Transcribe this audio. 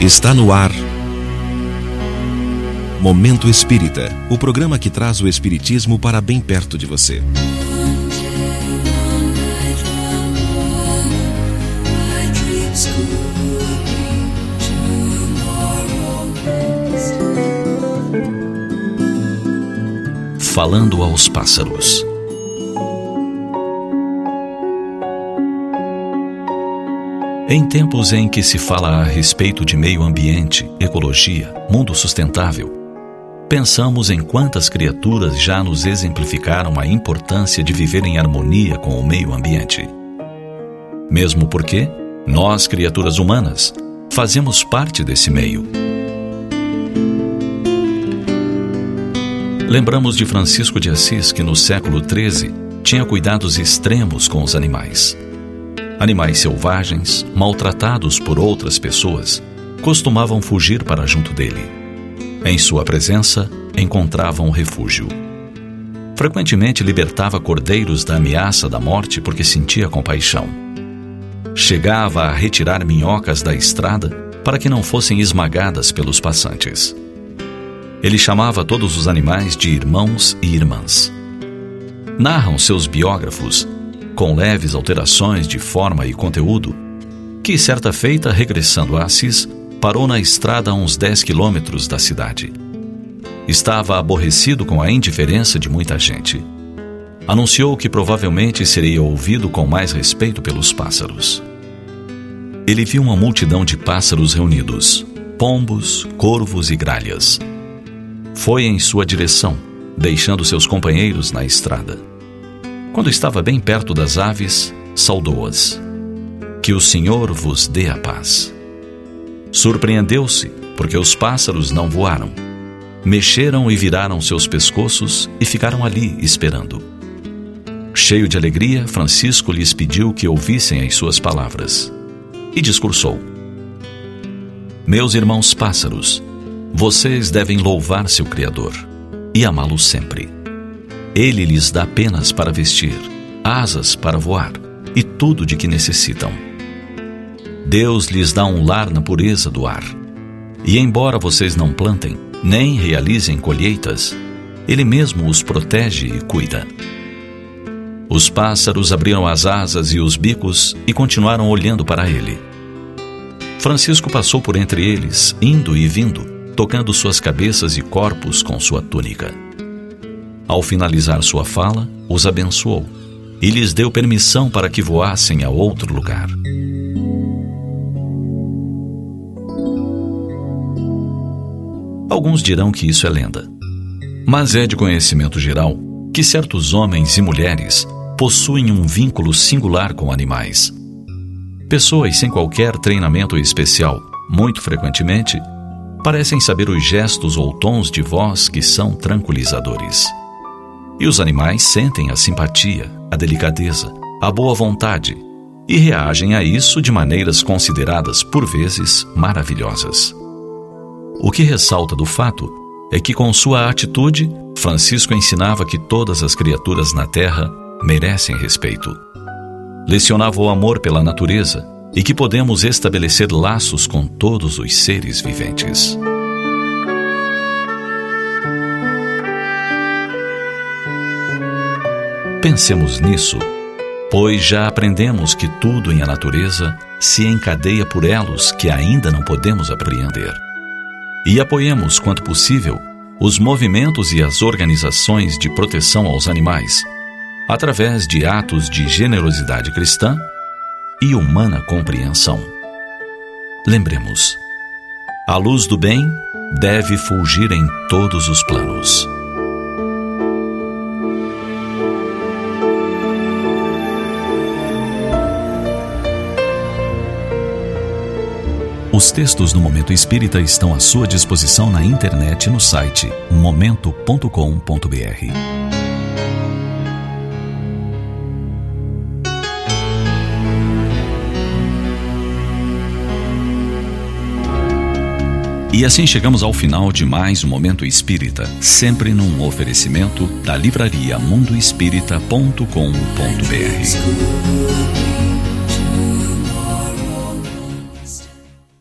Está no ar Momento Espírita, o programa que traz o espiritismo para bem perto de você. Falando aos pássaros. Em tempos em que se fala a respeito de meio ambiente, ecologia, mundo sustentável, pensamos em quantas criaturas já nos exemplificaram a importância de viver em harmonia com o meio ambiente. Mesmo porque nós, criaturas humanas, fazemos parte desse meio. Lembramos de Francisco de Assis, que no século XIII tinha cuidados extremos com os animais. Animais selvagens, maltratados por outras pessoas, costumavam fugir para junto dele. Em sua presença, encontravam refúgio. Frequentemente libertava cordeiros da ameaça da morte porque sentia compaixão. Chegava a retirar minhocas da estrada para que não fossem esmagadas pelos passantes. Ele chamava todos os animais de irmãos e irmãs. Narram seus biógrafos, com leves alterações de forma e conteúdo, que certa feita, regressando a Assis, parou na estrada a uns 10 quilômetros da cidade. Estava aborrecido com a indiferença de muita gente. Anunciou que provavelmente seria ouvido com mais respeito pelos pássaros. Ele viu uma multidão de pássaros reunidos, pombos, corvos e gralhas. Foi em sua direção, deixando seus companheiros na estrada. Quando estava bem perto das aves, saudou-as. Que o Senhor vos dê a paz. Surpreendeu-se, porque os pássaros não voaram. Mexeram e viraram seus pescoços e ficaram ali esperando. Cheio de alegria, Francisco lhes pediu que ouvissem as suas palavras. E discursou: Meus irmãos pássaros, vocês devem louvar seu Criador e amá-lo sempre. Ele lhes dá penas para vestir, asas para voar e tudo de que necessitam. Deus lhes dá um lar na pureza do ar. E embora vocês não plantem, nem realizem colheitas, Ele mesmo os protege e cuida. Os pássaros abriram as asas e os bicos e continuaram olhando para ele. Francisco passou por entre eles, indo e vindo, tocando suas cabeças e corpos com sua túnica. Ao finalizar sua fala, os abençoou e lhes deu permissão para que voassem a outro lugar. Alguns dirão que isso é lenda, mas é de conhecimento geral que certos homens e mulheres possuem um vínculo singular com animais. Pessoas sem qualquer treinamento especial, muito frequentemente, parecem saber os gestos ou tons de voz que são tranquilizadores. E os animais sentem a simpatia, a delicadeza, a boa vontade e reagem a isso de maneiras consideradas, por vezes, maravilhosas. O que ressalta do fato é que, com sua atitude, Francisco ensinava que todas as criaturas na Terra merecem respeito. Lecionava o amor pela natureza e que podemos estabelecer laços com todos os seres viventes. Pensemos nisso, pois já aprendemos que tudo em a natureza se encadeia por elos que ainda não podemos apreender. E apoiemos, quanto possível, os movimentos e as organizações de proteção aos animais, através de atos de generosidade cristã e humana compreensão. Lembremos, a luz do bem deve fulgir em todos os planos. Os textos do Momento Espírita estão à sua disposição na internet no site momento.com.br. E assim chegamos ao final de mais um Momento Espírita, sempre num oferecimento da livraria mundoespírita.com.br.